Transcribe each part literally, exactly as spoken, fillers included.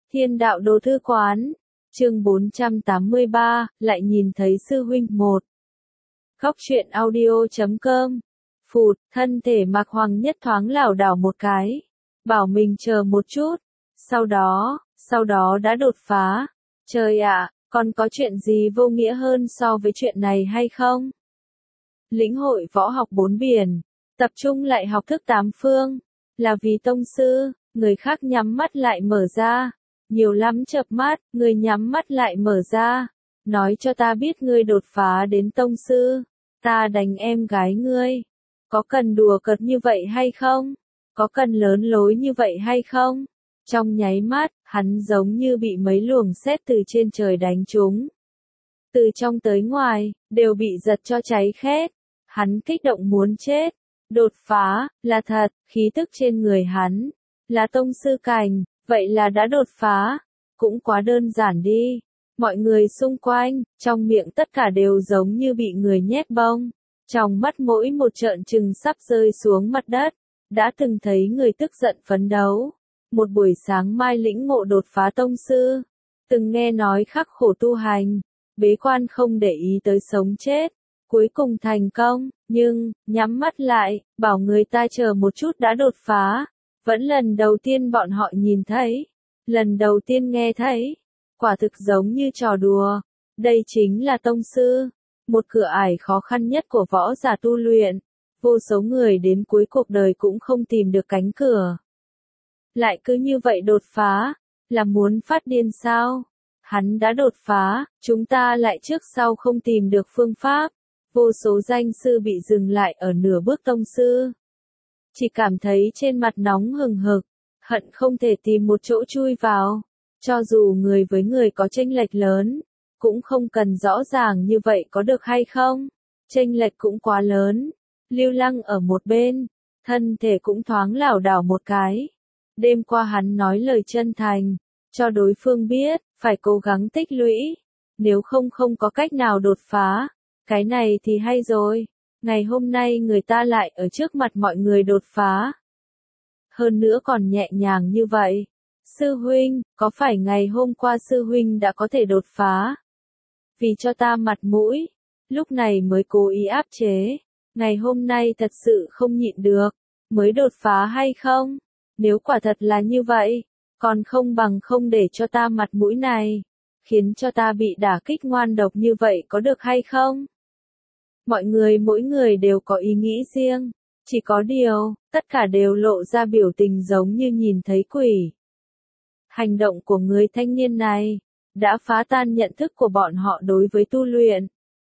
Thiên đạo đồ thư quán, chương bốn trăm tám mươi ba, lại nhìn thấy sư huynh một. Góc truyện audio chấm com. Phụt, thân thể Mạc Hoàng Nhất thoáng lảo đảo một cái, bảo mình chờ một chút, sau đó, sau đó đã đột phá. Trời ạ, còn có chuyện gì vô nghĩa hơn so với chuyện này hay không? Lĩnh hội võ học bốn biển, tập trung lại học thức tám phương, là vì tông sư, người khác nhắm mắt lại mở ra. Nhiều lắm chợp mắt, người nhắm mắt lại mở ra. Nói cho ta biết ngươi đột phá đến tông sư, ta đánh em gái ngươi. Có cần đùa cợt như vậy hay không? Có cần lớn lối như vậy hay không? Trong nháy mắt, hắn giống như bị mấy luồng sét từ trên trời đánh trúng. Từ trong tới ngoài, đều bị giật cho cháy khét. Hắn kích động muốn chết. Đột phá, là thật, khí tức trên người hắn, là tông sư cảnh. Vậy là đã đột phá, cũng quá đơn giản đi. Mọi người xung quanh, trong miệng tất cả đều giống như bị người nhét bông. Trong mắt mỗi một trợn trừng sắp rơi xuống mặt đất. Đã từng thấy người tức giận phấn đấu. Một buổi sáng mai lĩnh ngộ đột phá tông sư. Từng nghe nói khắc khổ tu hành. Bế quan không để ý tới sống chết. Cuối cùng thành công, nhưng, nhắm mắt lại, bảo người ta chờ một chút đã đột phá. Vẫn lần đầu tiên bọn họ nhìn thấy, lần đầu tiên nghe thấy, quả thực giống như trò đùa. Đây chính là tông sư, một cửa ải khó khăn nhất của võ giả tu luyện. Vô số người đến cuối cuộc đời cũng không tìm được cánh cửa. Lại cứ như vậy đột phá, là muốn phát điên sao? Hắn đã đột phá, chúng ta lại trước sau không tìm được phương pháp. Vô số danh sư bị dừng lại ở nửa bước tông sư. Chỉ cảm thấy trên mặt nóng hừng hực, hận không thể tìm một chỗ chui vào. Cho dù người với người có chênh lệch lớn, cũng không cần rõ ràng như vậy có được hay không. Chênh lệch cũng quá lớn. Lưu Lăng ở một bên, thân thể cũng thoáng lảo đảo một cái. Đêm qua hắn nói lời chân thành, cho đối phương biết, phải cố gắng tích lũy. Nếu không không có cách nào đột phá, cái này thì hay rồi. Ngày hôm nay người ta lại ở trước mặt mọi người đột phá. Hơn nữa còn nhẹ nhàng như vậy. Sư huynh, có phải ngày hôm qua sư huynh đã có thể đột phá? Vì cho ta mặt mũi, lúc này mới cố ý áp chế. Ngày hôm nay thật sự không nhịn được, mới đột phá hay không? Nếu quả thật là như vậy, còn không bằng không để cho ta mặt mũi này. Khiến cho ta bị đả kích ngoan độc như vậy có được hay không? Mọi người mỗi người đều có ý nghĩ riêng, chỉ có điều, tất cả đều lộ ra biểu tình giống như nhìn thấy quỷ. Hành động của người thanh niên này, đã phá tan nhận thức của bọn họ đối với tu luyện.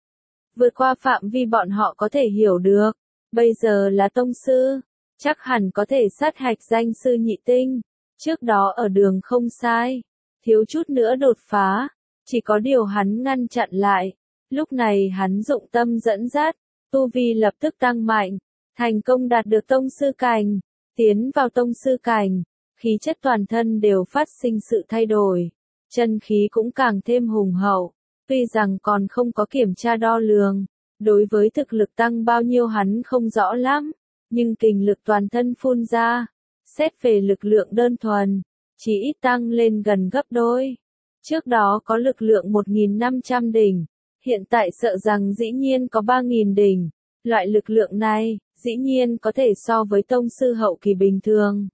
Vượt qua phạm vi bọn họ có thể hiểu được, bây giờ là tông sư, chắc hẳn có thể sát hạch danh sư nhị tinh, trước đó ở đường không sai, thiếu chút nữa đột phá, chỉ có điều hắn ngăn chặn lại. Lúc này hắn dụng tâm dẫn dắt, tu vi lập tức tăng mạnh, thành công đạt được tông sư cảnh, tiến vào tông sư cảnh, khí chất toàn thân đều phát sinh sự thay đổi, chân khí cũng càng thêm hùng hậu, tuy rằng còn không có kiểm tra đo lường, đối với thực lực tăng bao nhiêu hắn không rõ lắm, nhưng kình lực toàn thân phun ra, xét về lực lượng đơn thuần, chỉ ít tăng lên gần gấp đôi. Trước đó có lực lượng một nghìn năm trăm đỉnh. Hiện tại sợ rằng dĩ nhiên có ba nghìn đỉnh, loại lực lượng này, dĩ nhiên có thể so với tông sư hậu kỳ bình thường.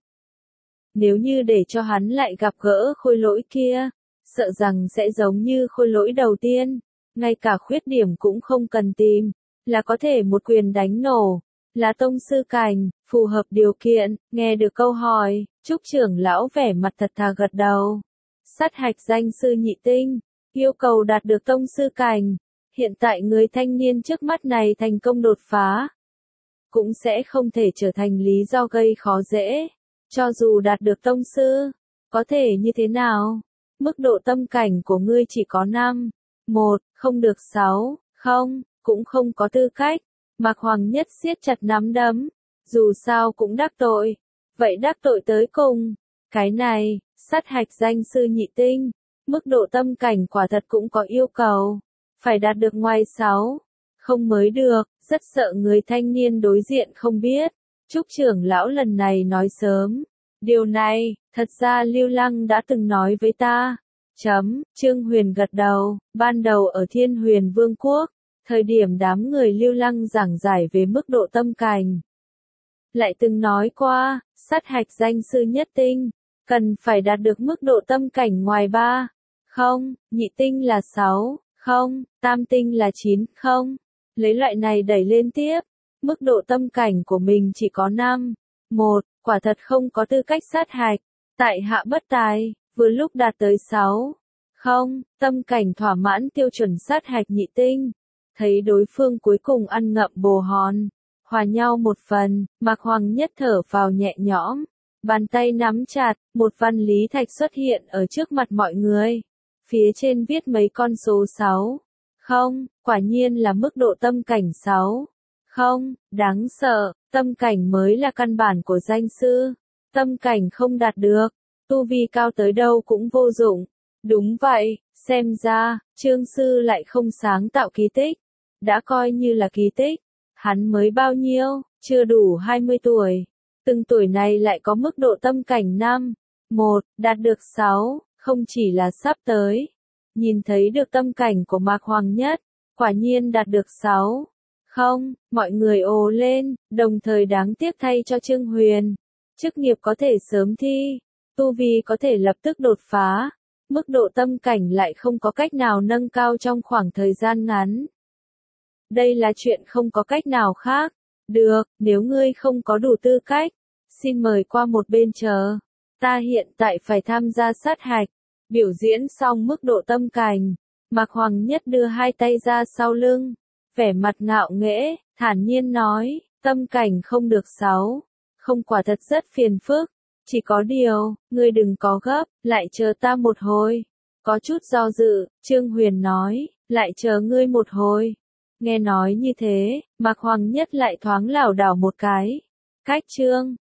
Nếu như để cho hắn lại gặp gỡ khôi lỗi kia, sợ rằng sẽ giống như khôi lỗi đầu tiên, ngay cả khuyết điểm cũng không cần tìm, là có thể một quyền đánh nổ, là tông sư cảnh, phù hợp điều kiện. Nghe được câu hỏi, Trúc trưởng lão vẻ mặt thật thà gật đầu. Sát hạch danh sư nhị tinh, yêu cầu đạt được tông sư cảnh. Hiện tại người thanh niên trước mắt này thành công đột phá, cũng sẽ không thể trở thành lý do gây khó dễ. Cho dù đạt được tông sư, có thể như thế nào? Mức độ tâm cảnh của ngươi chỉ có năm, một, không được sáu, không, cũng không có tư cách. Mạc Hoàng Nhất siết chặt nắm đấm, dù sao cũng đắc tội, vậy đắc tội tới cùng. Cái này, sát hạch danh sư nhị tinh, mức độ tâm cảnh quả thật cũng có yêu cầu. Phải đạt được ngoài sáu, không mới được, rất sợ người thanh niên đối diện không biết. Trúc trưởng lão lần này nói sớm, Điều này, thật ra Lưu Lăng đã từng nói với ta. Chấm, Trương Huyền gật đầu, ban đầu ở Thiên Huyền Vương quốc, thời điểm đám người Lưu Lăng giảng giải về mức độ tâm cảnh. Lại từng nói qua, sát hạch danh sư nhất tinh, cần phải đạt được mức độ tâm cảnh ngoài ba, không, nhị tinh là sáu, không, tam tinh là chín, không. Lấy loại này đẩy lên tiếp, mức độ tâm cảnh của mình chỉ có năm, một, quả thật không có tư cách sát hạch, tại hạ bất tài, vừa lúc đạt tới sáu, không, tâm cảnh thỏa mãn tiêu chuẩn sát hạch nhị tinh. Thấy đối phương cuối cùng ăn ngậm bồ hòn, hòa nhau một phần, Mạc Hoàng Nhất thở vào nhẹ nhõm, bàn tay nắm chặt, một văn lý thạch xuất hiện ở trước mặt mọi người. Phía trên viết mấy con số sáu. Không, quả nhiên là mức độ tâm cảnh sáu. Không, đáng sợ, tâm cảnh mới là căn bản của danh sư. Tâm cảnh không đạt được, tu vi cao tới đâu cũng vô dụng. Đúng vậy, xem ra, Trương sư lại không sáng tạo kỳ tích. Đã coi như là kỳ tích. Hắn mới bao nhiêu, chưa đủ hai mươi tuổi. Từng tuổi này lại có mức độ tâm cảnh năm, một, đạt được sáu, không chỉ là sắp tới. Nhìn thấy được tâm cảnh của Mạc Hoàng Nhất, quả nhiên đạt được sáu. Không, mọi người ồ lên, đồng thời đáng tiếc thay cho Trương Huyền. Chức nghiệp có thể sớm thi, tu vi có thể lập tức đột phá, mức độ tâm cảnh lại không có cách nào nâng cao trong khoảng thời gian ngắn. Đây là chuyện không có cách nào khác. Được, nếu ngươi không có đủ tư cách, xin mời qua một bên chờ. Ta hiện tại phải tham gia sát hạch. Biểu diễn xong mức độ tâm cảnh, Mạc Hoàng Nhất đưa hai tay ra sau lưng, vẻ mặt ngạo nghễ, thản nhiên nói, tâm cảnh không được sáu, không quả thật rất phiền phức, chỉ có điều, ngươi đừng có gấp, lại chờ ta một hồi. Có chút do dự, Trương Huyền nói, lại chờ ngươi một hồi. Nghe nói như thế, Mạc Hoàng Nhất lại thoáng lảo đảo một cái. Cách Trương